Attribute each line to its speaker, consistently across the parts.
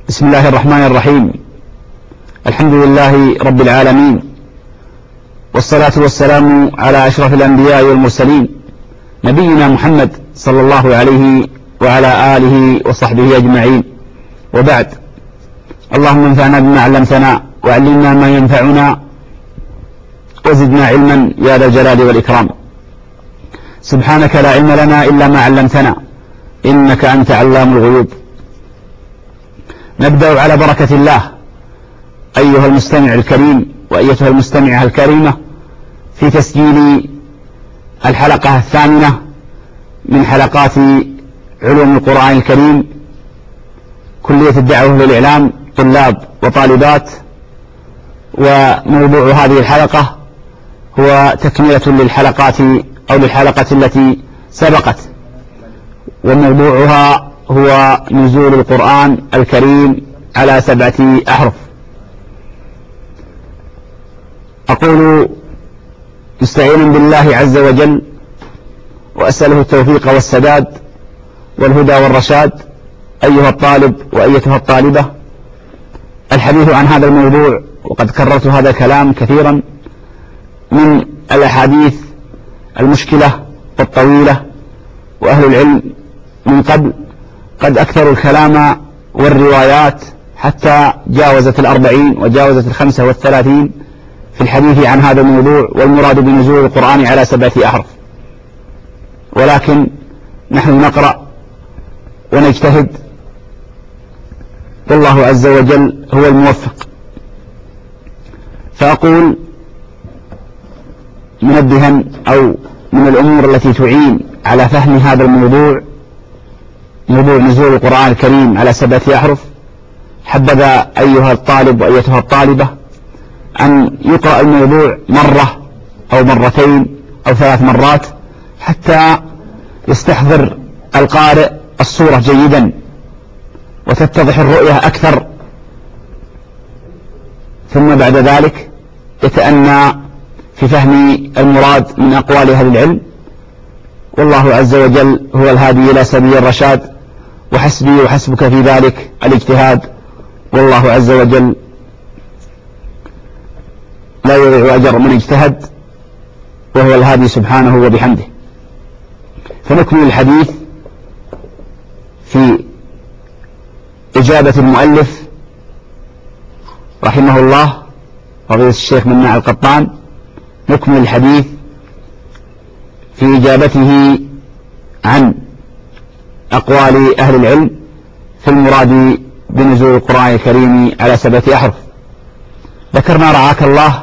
Speaker 1: بسم الله الرحمن الرحيم. الحمد لله رب العالمين، والصلاة والسلام على أشرف الأنبياء والمرسلين، نبينا محمد صلى الله عليه وعلى آله وصحبه أجمعين، وبعد. اللهم انفعنا بما علمتنا وعلمنا ما ينفعنا وزدنا علما يا ذا الجلال والإكرام. سبحانك لا علم لنا إلا ما علمتنا إنك أنت علام الغيوب. نبدأ على بركة الله أيها المستمع الكريم وأيتها المستمعة الكريمة في تسجيل الحلقة الثامنة من حلقات علوم القرآن الكريم، كلية الدعوة للإعلام، طلاب وطالبات. وموضوع هذه الحلقة هو تكملة للحلقة التي سبقت، وموضوعها هو نزول القرآن الكريم على 7 أحرف. أقول مستعينا بالله عز وجل وأسأله التوفيق والسداد والهدى والرشاد، أيها الطالب وأيتها الطالبة، الحديث عن هذا الموضوع، وقد كررت هذا الكلام كثيرا، من الأحاديث المشكلة والطويلة. وأهل العلم من قبل قد أكثروا الكلام والروايات حتى جاوزت 40 وجاوزت 35 في الحديث عن هذا الموضوع، والمراد بنزول القرآن على 7 أحرف. ولكن نحن نقرأ ونجتهد، والله عز وجل هو الموفق. فأقول منبها أو من الأمور التي تعين على فهم هذا الموضوع، موضوع نزول القرآن الكريم على 7 أحرف، حبذا أيها الطالب وأيتها الطالبة أن يقرأ الموضوع مرة أو مرتين أو 3 مرات حتى يستحضر القارئ الصورة جيدا وتتضح الرؤية أكثر، ثم بعد ذلك يتأنى في فهم المراد من أقوال أهل العلم. والله عز وجل هو الهادي إلى سبيل الرشاد، وحسبي وحسبك في ذلك الاجتهاد، والله عز وجل لا يضيع أجر من اجتهد، وهو الهادي سبحانه وبحمده. فنكمل الحديث في إجابة المؤلف رحمه الله فضيلة الشيخ مناع القطان، نكمل الحديث في إجابته عن أقوال أهل العلم في المراد بنزول القرآن الكريم على 7 أحرف. ذكرنا رعاك الله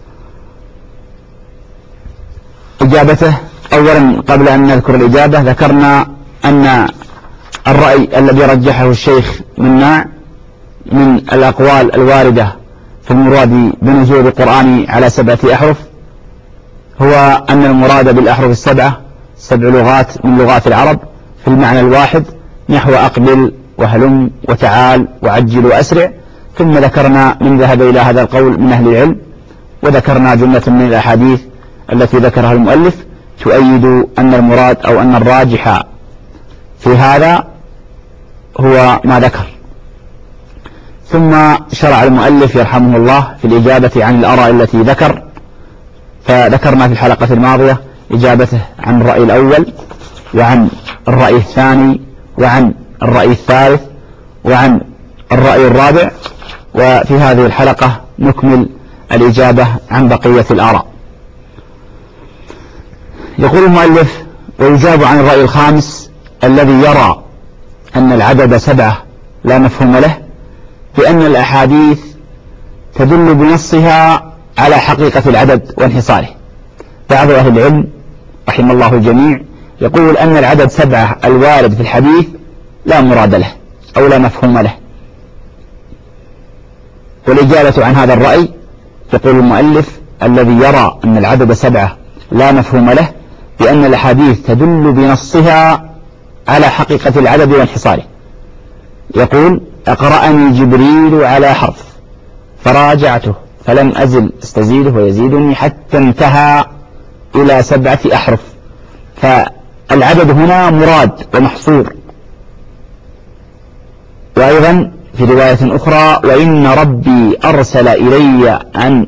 Speaker 1: إجابته. أولا قبل أن نذكر الإجابة ذكرنا أن الرأي الذي رجحه الشيخ مناع من الأقوال الواردة في المراد بنزول القرآن على 7 أحرف هو أن المراد بالأحرف 7 لغات من لغات العرب في المعنى الواحد، نحو أقبل وهلم وتعال وعجل وأسرع. ثم ذكرنا من ذهب إلى هذا القول من أهل العلم، وذكرنا جملة من الأحاديث التي ذكرها المؤلف تؤيد أن المراد أو أن الراجح في هذا هو ما ذكر. ثم شرع المؤلف يرحمه الله في الإجابة عن الآراء التي ذكر، فذكرنا في الحلقة الماضية إجابته عن الرأي الأول وعن الرأي الثاني وعن الرأي الثالث وعن الرأي الرابع، وفي هذه الحلقة نكمل الإجابة عن بقية الآراء. يقول المؤلف: ويجاب عن الرأي الخامس الذي يرى أن العدد 7 لا مفهوم له، بأن الأحاديث تدل بنصها على حقيقة العدد وانحصاره. بعض أهل العلم رحم الله الجميع يقول أن العدد 7 الوارد في الحديث لا مراد له أو لا مفهوم له. والإجابة عن هذا الرأي يقول المؤلف: الذي يرى أن العدد 7 لا مفهوم له بأن الأحاديث تدل بنصها على حقيقة العدد وانحصاره. يقول: أقرأني جبريل على حرف فراجعته فلم أزل استزيده ويزيدني حتى انتهى إلى 7 أحرف. فالعدد هنا مراد ومحصور. وأيضا في رواية أخرى: وإن ربي أرسل إلي أن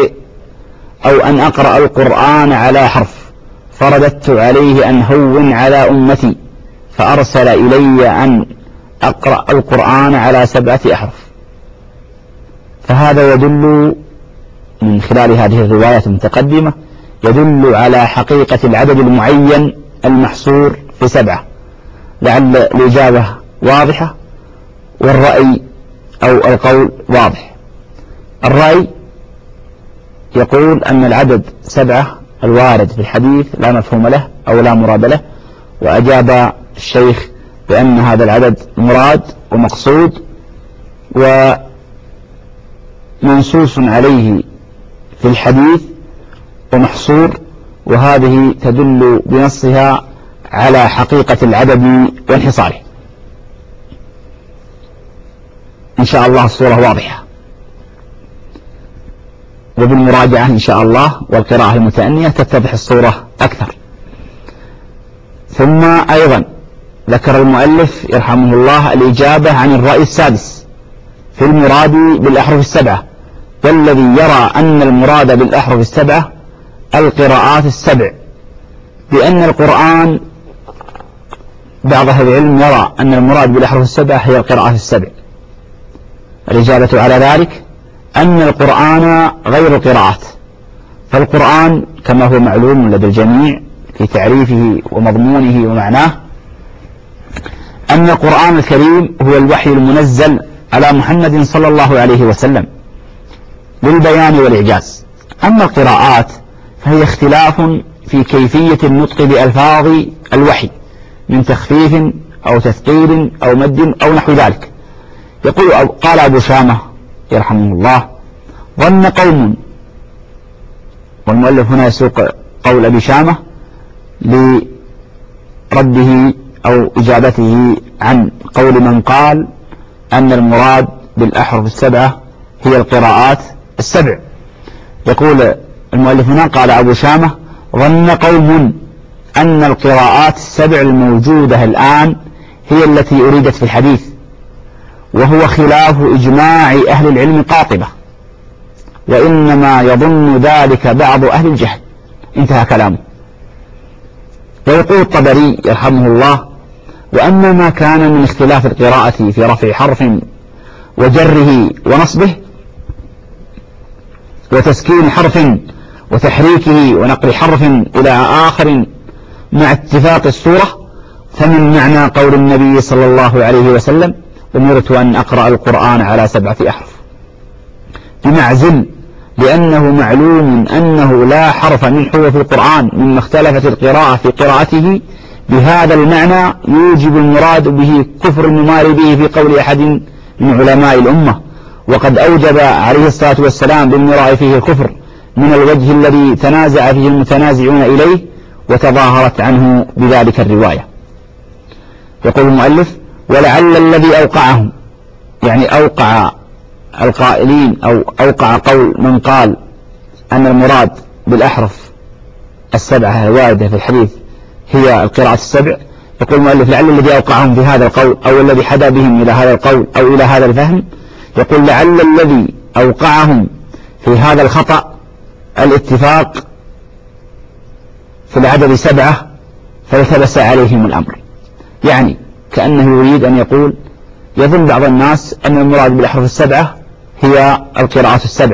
Speaker 1: أقرأ القرآن على حرف، فرددت عليه أن هون على أمتي، فأرسل إلي أن أقرأ القرآن على 7 أحرف. فهذا يدل من خلال هذه الروايات المتقدمة يدل على حقيقة العدد المعين المحصور في 7. لعل الإجابة واضحة والرأي أو القول واضح. الرأي يقول أن العدد 7 الوارد في الحديث لا مفهوم له أو لا مراد له، وأجاب الشيخ بأن هذا العدد مراد ومقصود ومنصوص عليه في الحديث ومحصور، وهذه تدل بنصها على حقيقة العدد وانحصاره. إن شاء الله الصورة واضحة، وبالمراجعة إن شاء الله والقراءة المتأنية تتضح الصورة أكثر. ثم أيضا ذكر المؤلف يرحمه الله الإجابة عن الرأي السادس في المراد بالأحرف ال7، والذي يرى أن المراد بالأحرف ال7 القراءات ال7، بأن القرآن بعض أهل العلم يرى أن المراد بالأحرف ال7 هي القراءات ال7. الإجابة على ذلك أن القرآن غير القراءات، فالقرآن كما هو معلوم لدى الجميع في تعريفه ومضمونه ومعناه أن القرآن الكريم هو الوحي المنزل على محمد صلى الله عليه وسلم للبيان والإعجاز. أما القراءات فهي اختلاف في كيفية النطق بألفاظ الوحي من تخفيف أو تثقيل أو مد أو نحو ذلك. قال أبو شامة يرحمه الله: ظن قوم، والمؤلف هنا يسوق قول أبي شامة لرده أو إجابته عن قول من قال أن المراد بالأحرف ال7 هي القراءات ال7. يقول المؤلف هنا: قال أبو شامة: ظن قوم أن القراءات ال7 الموجودة الآن هي التي أريدت في الحديث، وهو خلاف إجماع أهل العلم قاطبة، وإنما يظن ذلك بعض أهل الجهل. انتهى كلامه. ويقول الطبري يرحمه الله: وأما ما كان من اختلاف القراءة في رفع حرف وجره ونصبه وتسكين حرف وتحريكه ونقل حرف إلى آخر مع اتفاق الصورة، فمن معنى قول النبي صلى الله عليه وسلم: أمرت أن أقرأ القرآن على 7 أحرف، بمعزل، لأنه معلوم أنه لا حرف من حروف القرآن مما اختلفت القراءة في قراءته بهذا المعنى يوجب المراد به كفر المماري به في قول أحد من علماء الأمة، وقد أوجب عليه الصلاة والسلام بالمراء فيه الكفر من الوجه الذي تنازع فيه المتنازعون إليه وتظاهرت عنه بذلك الرواية. يقول المؤلف: ولعل الذي أوقعهم، يعني أوقع القائلين أو أوقع قول من قال أن المراد بالأحرف ال7 الواردة في الحديث هي القراءة ال7. يقول المؤلف: لعل الذي أوقعهم في هذا القول أو الذي حدا بهم إلى هذا القول أو إلى هذا الفهم، يقول لعل الذي أوقعهم في هذا الخطأ الاتفاق في العدد 7 فالتبس عليهم الأمر. يعني كأنه يريد أن يقول: يظن بعض الناس أن المراد بالأحرف ال7 هي القراءات ال7،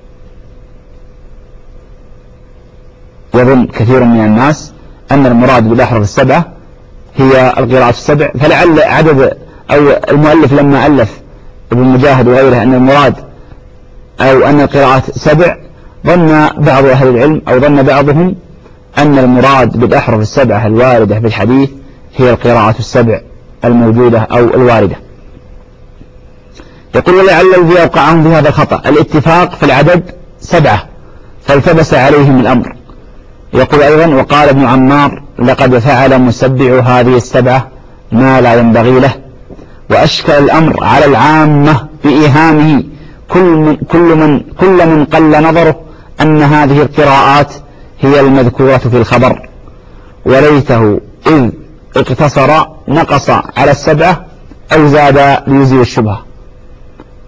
Speaker 1: يظن كثير من الناس أن المراد بالأحرف ال7 هي القراءات ال7، فلعل عدد أو المؤلف لما ألف ابن مجاهد وغيره أن المراد أو أن القراءات 7 ظن بعض أهل العلم أو ظن بعضهم أن المراد بالأحرف ال7 الواردة في الحديث هي القراءات ال7 الموجودة أو الواردة. يقول: ولعل الذي أوقعهم في هذا الخطأ الاتفاق في العدد 7 فالتبس عليهم الأمر. يقول أيضا: وقال ابن عمار: لقد فعل مسبع هذه ال7 ما لا ينبغي له، وأشكل الأمر على العامة بإيهامه كل من قل نظره أن هذه القراءات هي المذكورة في الخبر، وليته إذ اقتصر نقص على ال7 أو زاد ليزيل الشبهة.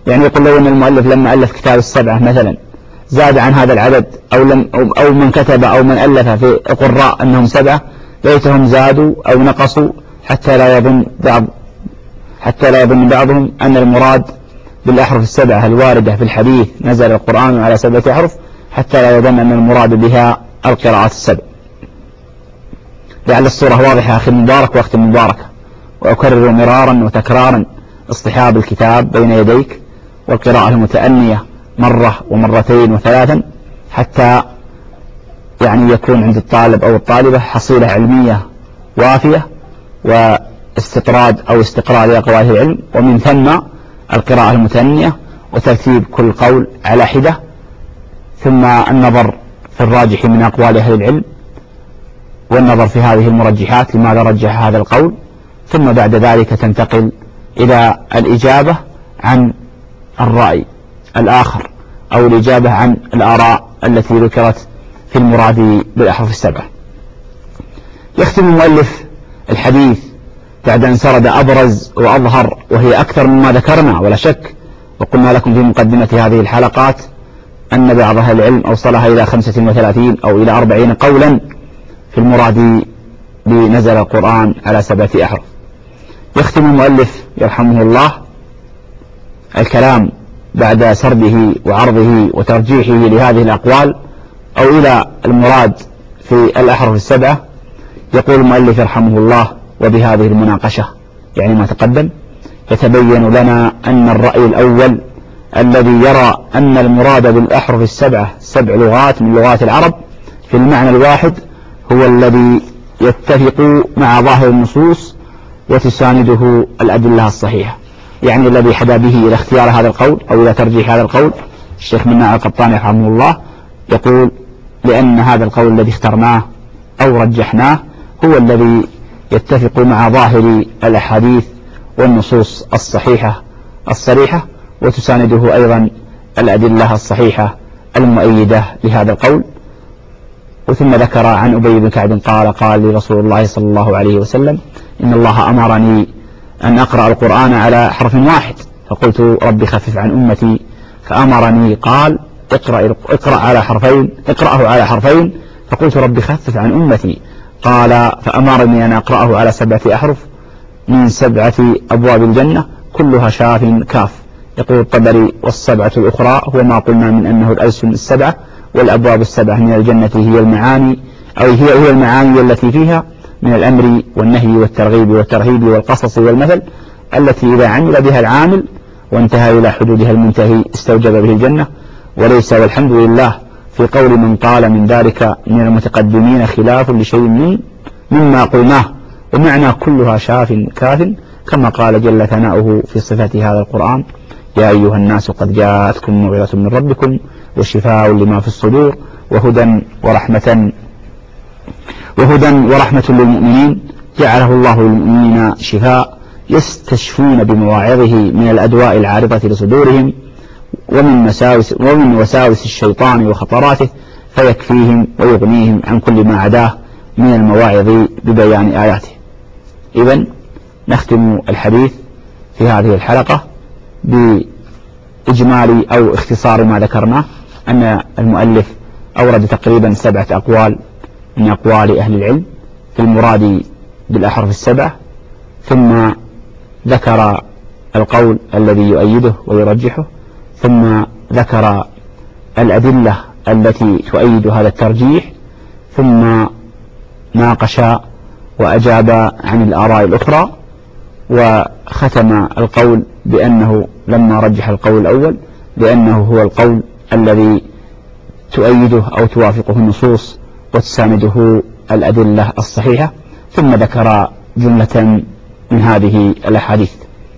Speaker 1: يعني يقول لو أن المؤلف لما ألف كتاب السبعة مثلا زاد عن هذا العدد أو من كتب أو من ألف في القراء أنهم سبعة، ليتهم زادوا أو نقصوا حتى لا يظن بعضهم أن المراد بالأحرف السبعة الواردة في الحديث نزل القرآن على 7 أحرف، حتى لا يظن أن المراد بها القراءات السبع. لعل الصورة واضحة أخي المبارك وأختي المباركة، وأكرر مرارا وتكرارا اصطحاب الكتاب بين يديك والقراءة المتأنية مرة ومرتين وثلاثا، حتى يعني يكون عند الطالب أو الطالبة حصيلة علمية وافية واستطراد أو استقراء لأقوال العلم، ومن ثم القراءة المتأنية وترتيب كل قول على حدة، ثم النظر في الراجح من أقوال أهل العلم والنظر في هذه المرجحات لماذا رجح هذا القول، ثم بعد ذلك تنتقل إلى الإجابة عن الرأي الآخر أو الإجابة عن الآراء التي ذكرت في المراد بالأحرف السبعة. يختم المؤلف الحديث بعد أن سرد أبرز وأظهر وهي أكثر مما ذكرنا ولا شك، وقلنا لكم في مقدمة هذه الحلقات أن بعض أهل العلم أوصلها إلى 35 أو إلى 40 قولا في المراد بنزل القرآن على 7 أحرف. يختم المؤلف يرحمه الله الكلام بعد سرده وعرضه وترجيحه لهذه الأقوال أو إلى المراد في الأحرف السبعة. يقول المؤلف يرحمه الله: وبهذه المناقشة يعني ما تقدم يتبين لنا أن الرأي الأول الذي يرى أن المراد بالأحرف السبعة 7 لغات من لغات العرب في المعنى الواحد هو الذي يتفق مع ظاهر النصوص وتسانده الأدلة الصحيحة، يعني الذي حدا به إلى اختيار هذا القول أو إلى ترجيح هذا القول الشيخ مناع القطاني رحمه الله، يقول: لأن هذا القول الذي اخترناه أو رجحناه هو الذي يتفق مع ظاهر الأحاديث والنصوص الصحيحة الصريحة، وتسانده أيضا الأدلة الصحيحة المؤيدة لهذا القول. وثم ذكر عن أبي بن كعب قال لي رسول الله صلى الله عليه وسلم: إن الله أمرني أن أقرأ القرآن على حرف واحد، فقلت: رب خفف عن أمتي، فأمرني قال: اقرأه على حرفين، فقلت: رب خفف عن أمتي، قال: فأمرني أن أقرأه على 7 أحرف من 7 أبواب الجنة كلها شاف كاف. يقول الطبري: والسبعة الأخرى هو ما قلنا من أنه الألسن 7 والأبواب 7 من الجنة هي المعاني أو هي المعاني التي فيها من الأمر والنهي والترغيب والترهيب والقصص والمثل، التي إذا عمل بها العامل وانتهى إلى حدودها المنتهي استوجب به الجنة. وليس والحمد لله في قول من قال من ذلك من المتقدمين خلاف لشيء مما قلناه، ومعنى كلها شاف كاف، كما قال جل ثناؤه في صفة هذا القرآن: يا أيها الناس قد جاءتكم موعظة من ربكم وشفاء لما في الصدور وهدى ورحمة للمؤمنين جعله الله للمؤمنين شفاء يستشفون بمواعظه من الأدواء العارضة لصدورهم ومن وساوس الشيطان وخطراته، فيكفيهم ويغنيهم عن كل ما عداه من المواعظ ببيان آياته. إذن نختم الحديث في هذه الحلقة بإجمال أو اختصار ما ذكرناه، أن المؤلف أورد تقريبا 7 أقوال من أقوال أهل العلم في المراد بالأحرف السبعة، ثم ذكر القول الذي يؤيده ويرجحه، ثم ذكر الأدلة التي تؤيد هذا الترجيح، ثم ناقش وأجاب عن الآراء الأخرى، وختم القول بأنه لما رجح القول الأول بأنه هو القول الذي تؤيده أو توافقه النصوص وتسانده الأدلة الصحيحة، ثم ذكر جملة من هذه الأحاديث.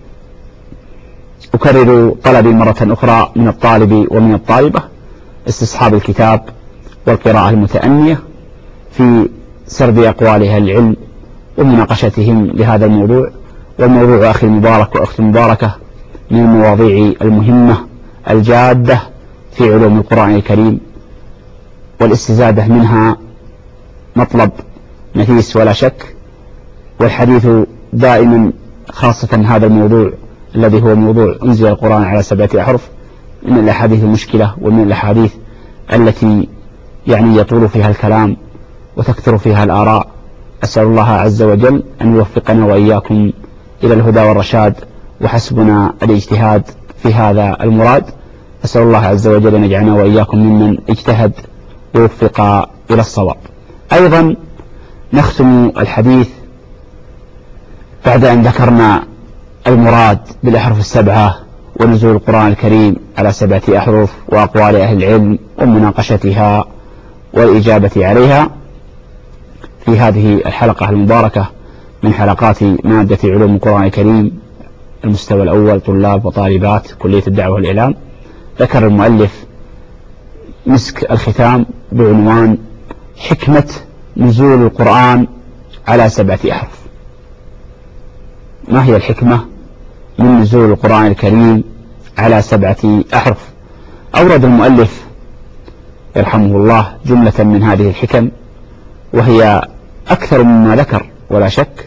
Speaker 1: أكرر طلبي مرة أخرى من الطالب ومن الطالبة استصحاب الكتاب والقراءة المتأنية في سرد أقوال أهل العلم ومناقشتهم لهذا الموضوع. والموضوع أخي المبارك وأختي المباركة من المواضيع المهمة الجادة في علوم القرآن الكريم، والاستزادة منها مطلب نفيس ولا شك، والحديث دائما خاصة هذا الموضوع الذي هو موضوع أنزل القرآن على 7 أحرف من الأحاديث المشكلة ومن الأحاديث التي يعني يطول فيها الكلام وتكثر فيها الآراء. أسأل الله عز وجل أن يوفقنا وإياكم إلى الهدى والرشاد، وحسبنا الاجتهاد في هذا المراد. أسأل الله عز وجل أن يجعلنا وإياكم ممن اجتهد ووفق إلى الصواب. أيضا نختم الحديث بعد أن ذكرنا المراد بالأحرف السبعة ونزول القرآن الكريم على 7 أحرف وأقوال أهل العلم ومناقشتها والإجابة عليها في هذه الحلقة المباركة من حلقات مادة علوم القرآن الكريم المستوى الأول طلاب وطالبات كلية الدعوة والإعلام. ذكر المؤلف مسك الختام بعنوان حكمة نزول القرآن على 7 أحرف. ما هي الحكمة من نزول القرآن الكريم على 7 أحرف؟ أورد المؤلف يرحمه الله جملة من هذه الحكم، وهي أكثر مما ذكر ولا شك،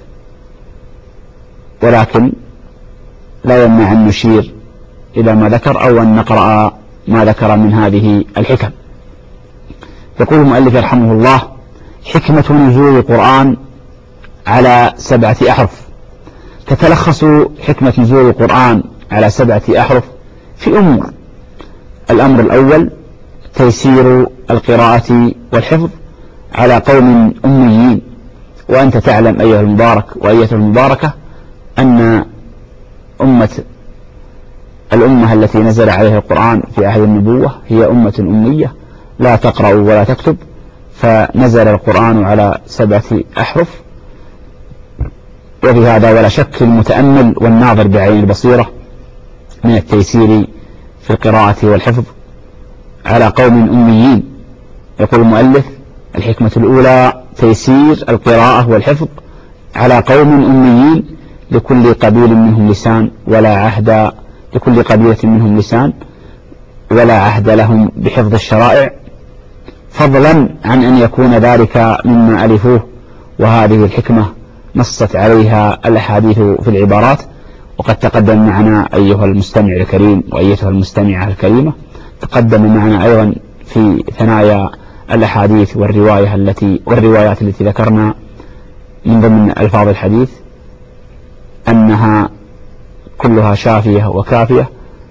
Speaker 1: ولكن لا يمنع أن نشير إلى ما ذكر أو أن نقرأ ما ذكر من هذه الحكم. يقول المؤلف يرحمه الله: حكمة نزول القرآن على 7 أحرف. تتلخص حكمة نزول القرآن على 7 أحرف في أمور. الأمر الأول تيسير القراءة والحفظ على قوم أميين. وأنت تعلم أيها المبارك وأيتها المباركة أن الأمة التي نزل عليها القرآن في عهد النبوة هي أمة أمية لا تقرأ ولا تكتب، فنزل القرآن على 7 أحرف. وفي هذا ولا شك المتأمل والناظر بعين البصيرة من التيسير في القراءة والحفظ على قوم أميين. يقول المؤلف: الحكمة الأولى تيسير القراءة والحفظ على قوم أميين لكل قبيلة منهم لسان ولا عهد لهم بحفظ الشرائع، فضلا عن أن يكون ذلك مما ألفوه. وهذه الحكمة نصت عليها الأحاديث في العبارات، وقد تقدم معنا أيها المستمع الكريم وأيتها المستمعة الكريمة، تقدم معنا أيضا في ثنايا الأحاديث والروايات التي ذكرنا من ضمن ألفاظ الحديث أنها كلها شافية وكافية،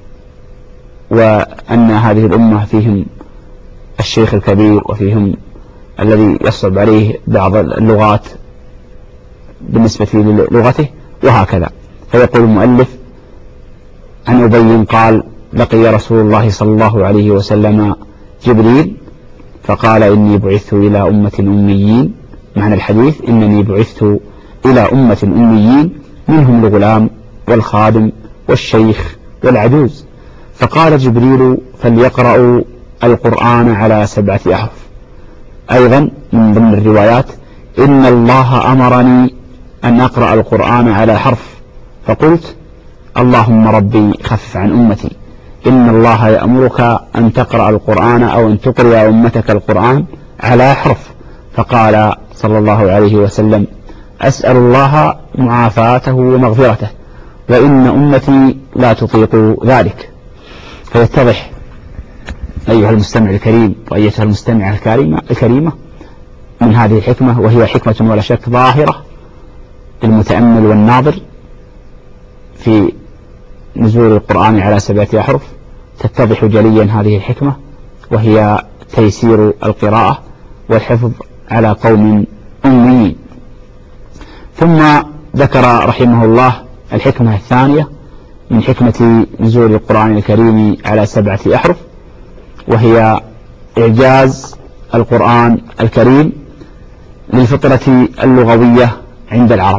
Speaker 1: وأن هذه الأمة فيهم الشيخ الكبير وفيهم الذي يصعب عليه بعض اللغات بالنسبة للغته، وهكذا. فيقول المؤلف: عن أبي قال: لقي رسول الله صلى الله عليه وسلم جبريل فقال: إني بعثت إلى أمة أميين. معنى الحديث: إنني بعثت إلى أمة أميين منهم الغلام والخادم والشيخ والعجوز. فقال جبريل: فليقرأوا القرآن على 7 أحرف. أيضا من ضمن الروايات: إن الله أمرني أن أقرأ القرآن على حرف، فقلت: اللهم ربي خفف عن أمتي. إن الله يأمرك أن تقرأ القرآن أو أن تقرأ أمتك القرآن على حرف. فقال صلى الله عليه وسلم: أسأل الله معافاته ومغفرته، وإن أمتي لا تطيق ذلك. فيتضح أيها المستمع الكريم وأيتها المستمعة الكريمة من هذه الحكمة، وهي حكمة ولا شك ظاهرة للمتأمل والناظر في نزول القرآن على 7 أحرف. تتضح جليا هذه الحكمة، وهي تيسير القراءة والحفظ على قوم أميين. ثم ذكر رحمه الله الحكمة الثانية من حكمة نزول القرآن الكريم على 7 أحرف، وهي إعجاز القرآن الكريم للفطرة اللغوية عند العرب.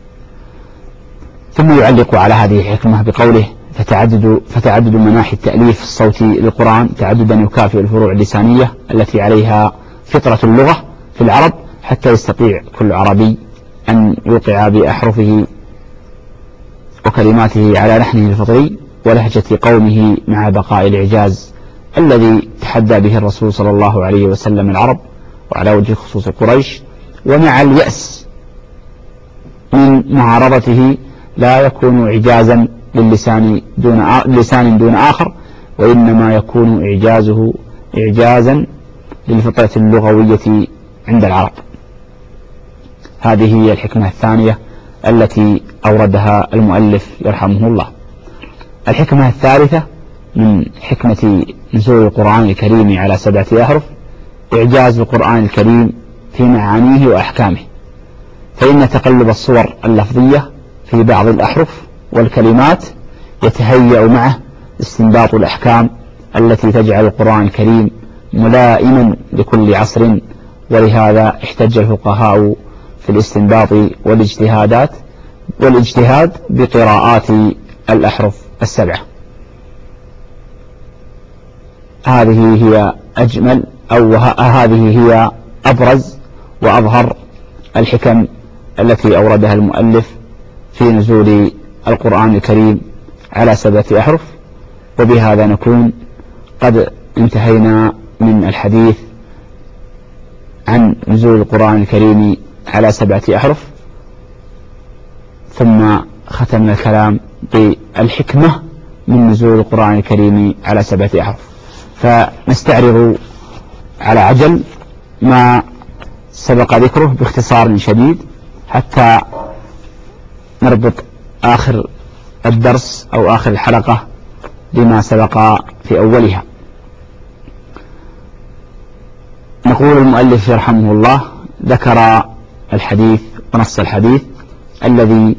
Speaker 1: ثم يعلق على هذه الحكمة بقوله: فتعدد مناحي التأليف الصوتي للقرآن تعددا يكافئ الفروع اللسانية التي عليها فطرة اللغة في العرب، حتى يستطيع كل عربي أن يوقع بأحرفه وكلماته على لحنه الفطري ولهجة قومه، مع بقاء الإعجاز الذي تحدى به الرسول صلى الله عليه وسلم العرب وعلى وجه خصوص قريش، ومع اليأس من معارضته لا يكون إعجازا للسان دون آخر، وإنما يكون إعجازه إعجازا للفطرة اللغوية عند العرب. هذه هي الحكمة الثانية التي أوردها المؤلف يرحمه الله. الحكمة الثالثة من حكمة نزول القرآن الكريم على 7 أحرف إعجاز القرآن الكريم في معانيه وأحكامه، فإن تقلب الصور اللفظية في بعض الأحرف والكلمات يتهيأ معه استنباط الأحكام التي تجعل القرآن الكريم ملائما لكل عصر، ولهذا احتج الفقهاء في الاستنباط والاجتهاد بقراءات الأحرف 7. هذه هي أجمل أو هذه هي أبرز وأظهر الحكم التي أوردها المؤلف في نزول القرآن الكريم على 7 أحرف. وبهذا نكون قد انتهينا من الحديث عن نزول القرآن الكريم على 7 أحرف، ثم ختمنا الكلام بالحكمة من نزول القرآن الكريم على 7 أحرف. فنستعرض على عجل ما سبق ذكره باختصار شديد حتى نربط آخر الدرس أو آخر الحلقة بما سبق في أولها. نقول المؤلف يرحمه الله ذكر الحديث ونص الحديث الذي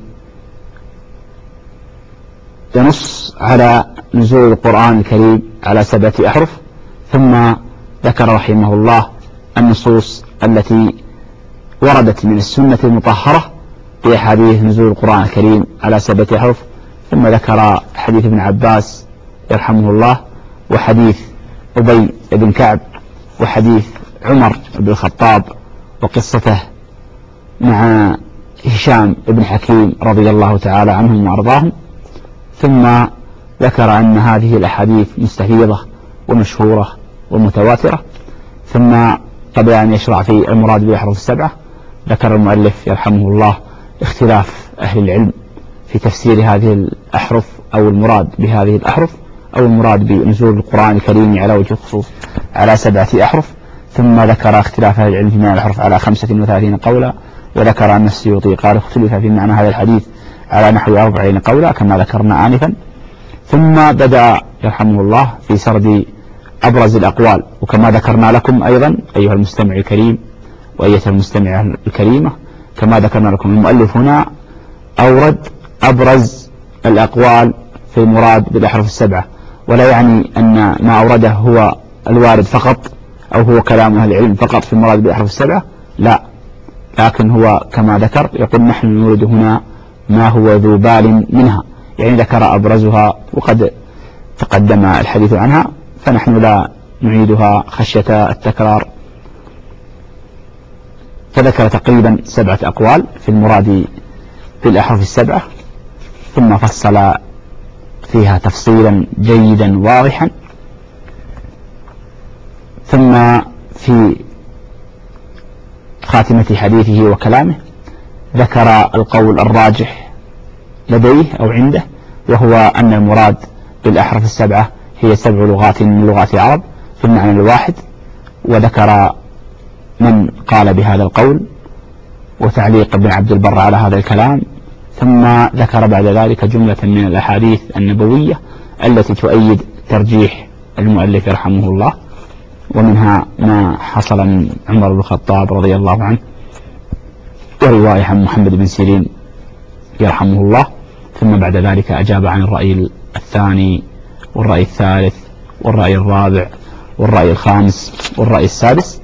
Speaker 1: ينص على نزول القرآن الكريم على 7 أحرف، ثم ذكر رحمه الله النصوص التي وردت من السنة المطهرة في أحاديث نزول القرآن الكريم على 7 أحرف، ثم ذكر حديث ابن عباس يرحمه الله، وحديث أبي بن كعب، وحديث عمر بن الخطاب، وقصته مع هشام بن حكيم رضي الله تعالى عنهم وأرضاهم، ثم ذكر أن هذه الأحاديث مستفيضة ومشهورة ومتواترة. ثم قبل أن يشرع في المراد بالأحرف 7 ذكر المؤلف يرحمه الله اختلاف أهل العلم في تفسير هذه الأحرف أو المراد بهذه الأحرف أو المراد بنزول القرآن الكريم على وجه الخصوص على 7 أحرف. ثم ذكر اختلاف أهل العلم في معنى الأحرف على 35 قولا، وذكر أن السيوطي قال اختلف في معنى هذا الحديث على نحو 40 قولا كما ذكرنا آنفا. ثم بدأ يرحمه الله في سرد أبرز الأقوال، وكما ذكرنا لكم أيضا أيها المستمع الكريم وأيتها المستمعة الكريمة، كما ذكرنا لكم المؤلف هنا أورد أبرز الأقوال في المراد بالأحرف 7، ولا يعني أن ما أورده هو الوارد فقط أو هو كلام أهل العلم فقط في المراد بالأحرف 7، لا، لكن هو كما ذكر يقول نحن نورد هنا ما هو ذو بال منها، يعني ذكر أبرزها وقد تقدم الحديث عنها، فنحن لا نعيدها خشية التكرار. فذكر تقريبا 7 أقوال في المراد بالأحرف 7، ثم فصل فيها تفصيلا جيدا واضحا. ثم في خاتمة حديثه وكلامه ذكر القول الراجح لديه أو عنده، وهو أن المراد بالأحرف 7 هي 7 لغات من لغات العرب في المعنى الواحد، وذكر من قال بهذا القول وتعليق ابن عبد البر على هذا الكلام. ثم ذكر بعد ذلك جملة من الأحاديث النبوية التي تؤيد ترجيح المؤلف يرحمه الله، ومنها ما حصل من عمر بن الخطاب رضي الله عنه، ورواية عن محمد بن سيرين يرحمه الله. ثم بعد ذلك أجاب عن الرأي الثاني والرأي الثالث والرأي الرابع والرأي الخامس والرأي السادس.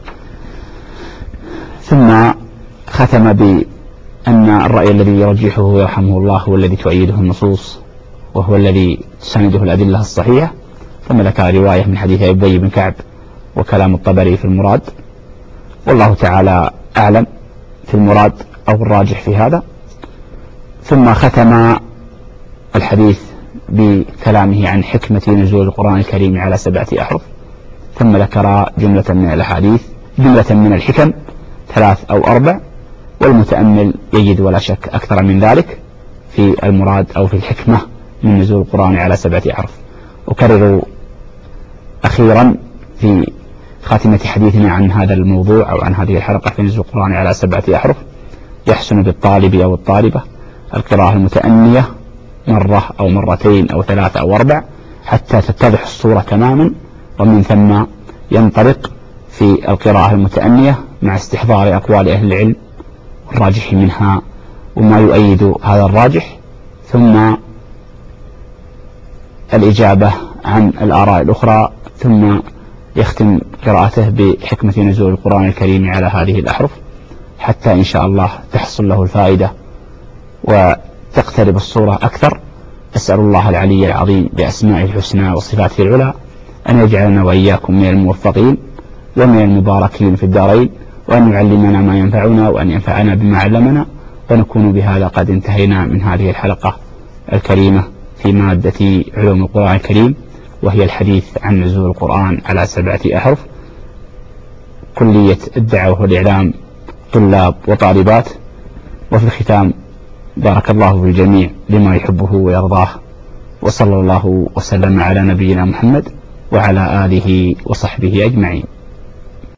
Speaker 1: ثم ختم بأن الرأي الذي يرجحه يرحمه الله هو الذي تؤيده النصوص، وهو الذي تسنده الأدلة الصحيحة. ثم ذكر رواية من حديث أبي بن كعب وكلام الطبري في المراد، والله تعالى أعلم في المراد أو الراجح في هذا. ثم ختم الحديث بكلامه عن حكمة نزول القرآن الكريم على 7 أحرف، ثم ذكر جملة من الأحاديث، جملة من الحكم 3 أو 4، والمتأمل يجد ولا شك أكثر من ذلك في المراد أو في الحكمة من نزول القرآن على 7 أحرف. أكرر أخيرا في خاتمة حديثنا عن هذا الموضوع أو عن هذه الحلقة في نزول القرآن على 7 أحرف: يحسن بالطالب أو الطالبة القراءة المتأنية مرة أو مرتين أو 3 أو 4 حتى تتضح الصورة تماما، ومن ثم ينطلق في القراءة المتأنية مع استحضار أقوال أهل العلم والراجح منها وما يؤيد هذا الراجح، ثم الإجابة عن الآراء الأخرى، ثم يختم قراءته بحكمة نزول القرآن الكريم على هذه الأحرف حتى إن شاء الله تحصل له الفائدة وتقترب الصورة أكثر. أسأل الله العلي العظيم بأسمائه الحسنى وصفاته العلى أن يجعلنا وإياكم من الموفقين ومن المباركين في الدارين، وأن يعلمنا ما ينفعنا وأن ينفعنا بما علمنا. ونكون بهذا قد انتهينا من هذه الحلقة الكريمة في مادة علوم القرآن الكريم، وهي الحديث عن نزول القرآن على 7 أحرف. كلية الدعوة والإعلام، طلاب وطالبات. وفي الختام بارك الله في الجميع لما يحبه ويرضاه، وصلى الله وسلم على نبينا محمد وعلى آله وصحبه أجمعين.